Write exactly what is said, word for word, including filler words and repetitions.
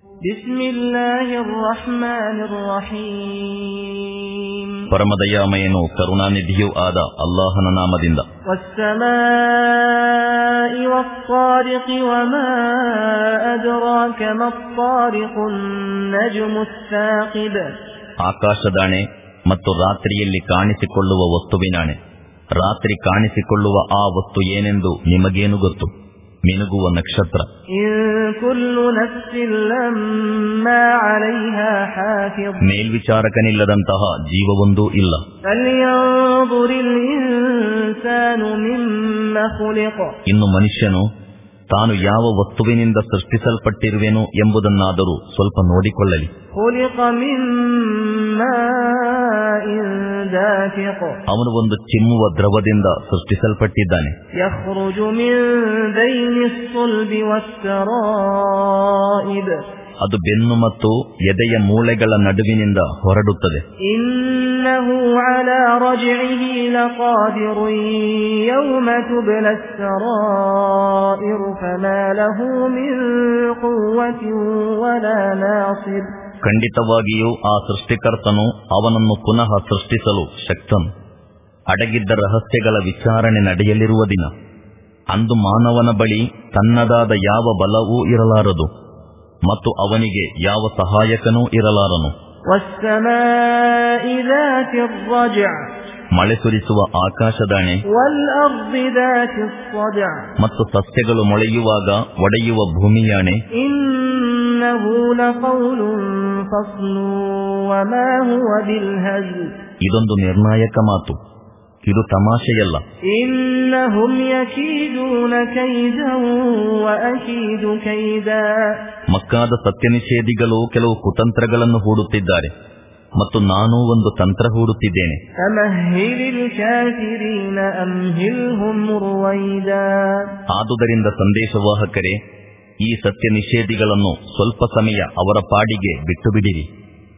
ಬಿಸ್ಮಿಲ್ಲಾಹಿರ್ ರಹ್ಮಾನಿರ್ ರಹೀಮ್. ಪರಮದಯಾಮಯನು ಕರುಣಾನಿಧಿಯೂ ಆದ ಅಲ್ಲಾಹನ ನಾಮದಿಂದ. ವಸ್ಸಮಾಇ ವಸ್ಸಾರಿಖಿ ವಮಾ ಅದ್ರಾಕ ಮಸ್ಸಾರಿಖುನ್ ನಜ್ಮುಸ್ ಸಾಖಿಬ್. ಆಕಾಶದಾಣೆ ಮತ್ತು ರಾತ್ರಿಯಲ್ಲಿ ಕಾಣಿಸಿಕೊಳ್ಳುವ ವಸ್ತುವಿನಾಣೆ. ರಾತ್ರಿ ಕಾಣಿಸಿಕೊಳ್ಳುವ ಆ ವಸ್ತು ಏನೆಂದು ನಿಮಗೇನು ಗೊತ್ತು? ಮಿನುಗುವ ನಕ್ಷತ್ರ. ಮೇಲ್ವಿಚಾರಕನಿಲ್ಲದಂತಹ ಜೀವವೊಂದೂ ಇಲ್ಲ. ಇನ್ನು ಮನುಷ್ಯನು ತಾನು ಯಾವ ವಸ್ತುವಿನಿಂದ ಸೃಷ್ಟಿಸಲ್ಪಟ್ಟಿರುವೆನು ಎಂಬುದನ್ನಾದರೂ ಸ್ವಲ್ಪ ನೋಡಿಕೊಳ್ಳಲಿ. ಅವನು ಒಂದು ಚಿಮ್ಮುವ ದ್ರವದಿಂದ ಸೃಷ್ಟಿಸಲ್ಪಟ್ಟಿದ್ದಾನೆ. ಅದು ಬೆನ್ನು ಮತ್ತು ಎದೆಯ ಮೂಳೆಗಳ ನಡುವಿನಿಂದ ಹೊರಡುತ್ತದೆ. ಇನ್ನಹು ಅಲಾ ರಜ್ಇಹಿ ಲಕಾದಿರುನ್ ಯೌಮ ತುಬ್ಲಾ ಸ್ಸರಾಯಿರು ಫಮಾ ಲಹು ಮಿನ್ ಖುವ್ವತಿನ್ ವಲಾ ನಾಸಿರ್. ಖಂಡಿತವಾಗಿಯೂ ಆ ಸೃಷ್ಟಿಕರ್ತನು ಅವನನ್ನು ಪುನಃ ಸೃಷ್ಟಿಸಲು ಶಕ್ತನು. ಅಡಗಿದ್ದ ರಹಸ್ಯಗಳ ವಿಚಾರಣೆ ನಡೆಯಲಿರುವ ದಿನ. ಅಂದು ಮಾನವನ ಬಳಿ ತನ್ನದಾದ ಯಾವ ಬಲವೂ ಇರಲಾರದು ಮತ್ತು ಅವನಿಗೆ ಯಾವ ಸಹಾಯಕನೂ ಇರಲಾರನು. ಮಳೆ ಸುರಿಸುವ ಆಕಾಶದಾಣೆ ಮತ್ತು ಸಸ್ಯಗಳು ಮೊಳೆಯುವಾಗ ಒಡೆಯುವ ಭೂಮಿಯಾಣೆ. ಇದೊಂದು ನಿರ್ಣಾಯಕ ಮಾತು, ಇದು ತಮಾಷೆಯಲ್ಲ. ಮಕ್ಕಾದ ಸತ್ಯ ನಿಷೇಧಿಗಳು ಕೆಲವು ಕುತಂತ್ರಗಳನ್ನು ಹೂಡುತ್ತಿದ್ದಾರೆ ಮತ್ತು ನಾನೂ ಒಂದು ತಂತ್ರ ಹೂಡುತ್ತಿದ್ದೇನೆ. ಆದುದರಿಂದ ಸಂದೇಶವಾಹಕರೇ, ಈ ಸತ್ಯ ನಿಷೇಧಿಗಳನ್ನು ಸ್ವಲ್ಪ ಸಮಯ ಅವರ ಪಾಡಿಗೆ ಬಿಟ್ಟು ಬಿಡಿರಿ.